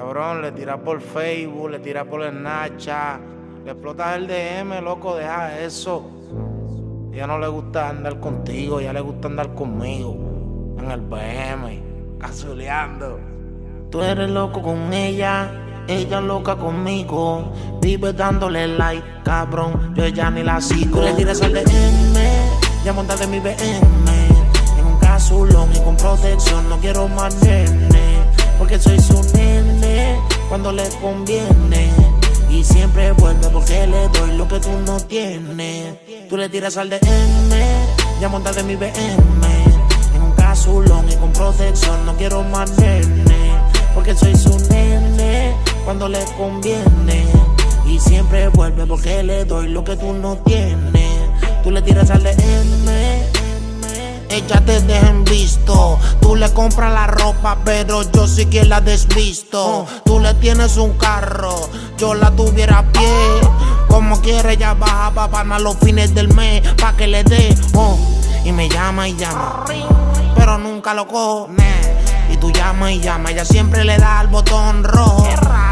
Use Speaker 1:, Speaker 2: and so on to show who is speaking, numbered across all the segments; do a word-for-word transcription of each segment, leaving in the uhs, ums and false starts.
Speaker 1: Cabrón, le tiras por Facebook, le tiras por el Snapchat, le explotas el D M, loco, deja eso. A ella no le gusta andar contigo, a ella le gusta andar conmigo, en el B M, cazuleando. Tú eres loco con ella, ella loca conmigo, vive dándole like, cabrón, yo ya ni la sigo. Tú le tiras al D M, ya montate en mi B M, en un casulón y con protección, no quiero más nene, porque soy su nene cuando le conviene. Y siempre vuelve porque le doy lo que tú no tienes. Tú le tiras al D M, ya montate en mi B M, en un casulón y con protección, no quiero más nene, porque soy su nene cuando le conviene. Y siempre vuelve porque le doy lo que tú no tienes. Tú le tiras al D M, ella te deja en visto. Tú le compras la ropa, pero yo sí que la desvisto. Tú le tienes un carro, yo la tuviera a pie. Como quiere ella baja pa' pagar los fines del mes, pa' que le dé, oh. Y me llama y llama, pero nunca lo cojo, nah. Y tú llamas y llamas, ella siempre le da al botón rojo.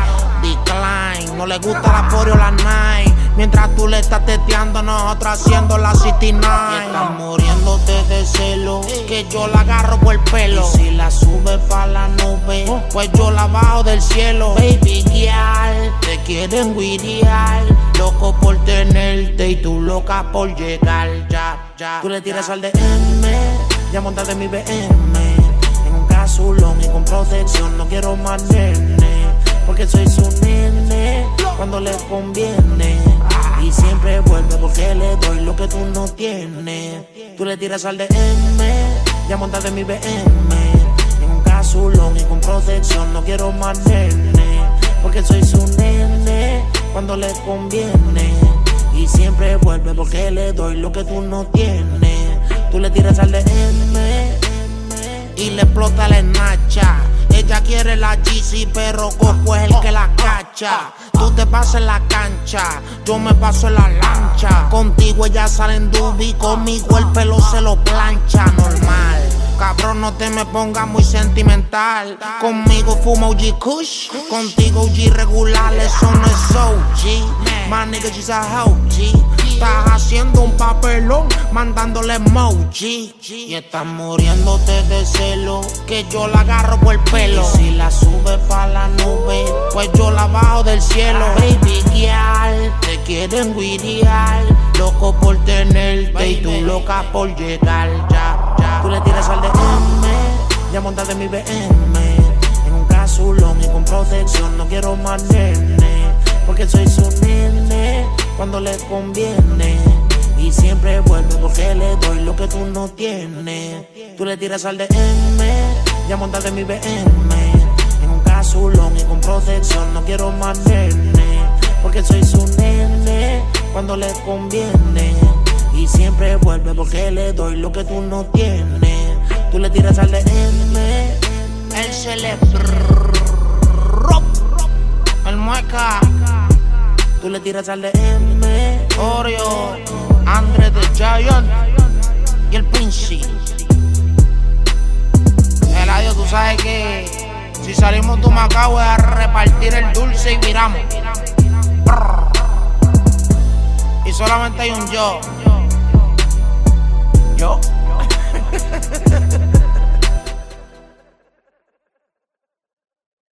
Speaker 1: Decline, no le gusta la Foreo o la Nike. Mientras tú le estás teteando, nosotros haciendo la sesenta y nueve. Y estás muriéndote de celo, que yo la agarro por el pelo. Y si la sube pa' la nube, pues yo la bajo del cielo. Baby girl, te quieren guiriar, loco por tenerte y tú loca por llegar. Ya, ya. Tú le tiras al D M, ya montate en mi B M, en un casulón y con protección, no quiero más nene, porque soy su nene cuando le conviene. Y siempre vuelve porque le doy lo que tú no tienes. Tú le tiras al D M, ya montate en mi B M, en un casulón y con protección, no quiero más nene, porque soy su nene cuando le conviene. Y siempre vuelve porque le doy lo que tú no tienes. Tú le tiras al D M y le explota el Snapchat. Ella quiere la Yeezy, pero Coco es el que la cacha. Tú te pasas en la cancha, yo me paso en la lancha. Contigo ella sale en dubi, conmigo el pelo se lo plancha. Normal, cabrón, no te me pongas muy sentimental. Conmigo fuma O G Kush, contigo O G regular, eso no es O G. My nigga, she's a O G. Estás haciendo un papelón, mandándole emoji. Y estás muriéndote de celo, que yo la agarro por el pelo. Y si la sube pa' la nube, pues yo la bajo del cielo. Baby girl, te quieren guiriar, loco por tenerte y tú loca por llegar. Ya, ya. Tú le tiras al D M, ya montate en mi B M, en un casulón y con protección, no quiero más nene, porque soy su nene cuando le conviene. Y siempre vuelve porque le doy lo que tú no tienes. Tú le tiras al D M, ya montate en mi B M, en un casulón y con protección, no quiero más nene, porque soy su nene cuando le conviene. Y siempre vuelve porque le doy lo que tú no tienes. Tú le tiras al D M, el celebro, el mueca. Tú le tiras al D M, Oreo, Andre the Giant y el Pincy. Eladio, tú sabes que si salimos de Macao es a repartir el dulce y viramos. Brr. Y solamente hay un yo. Yo.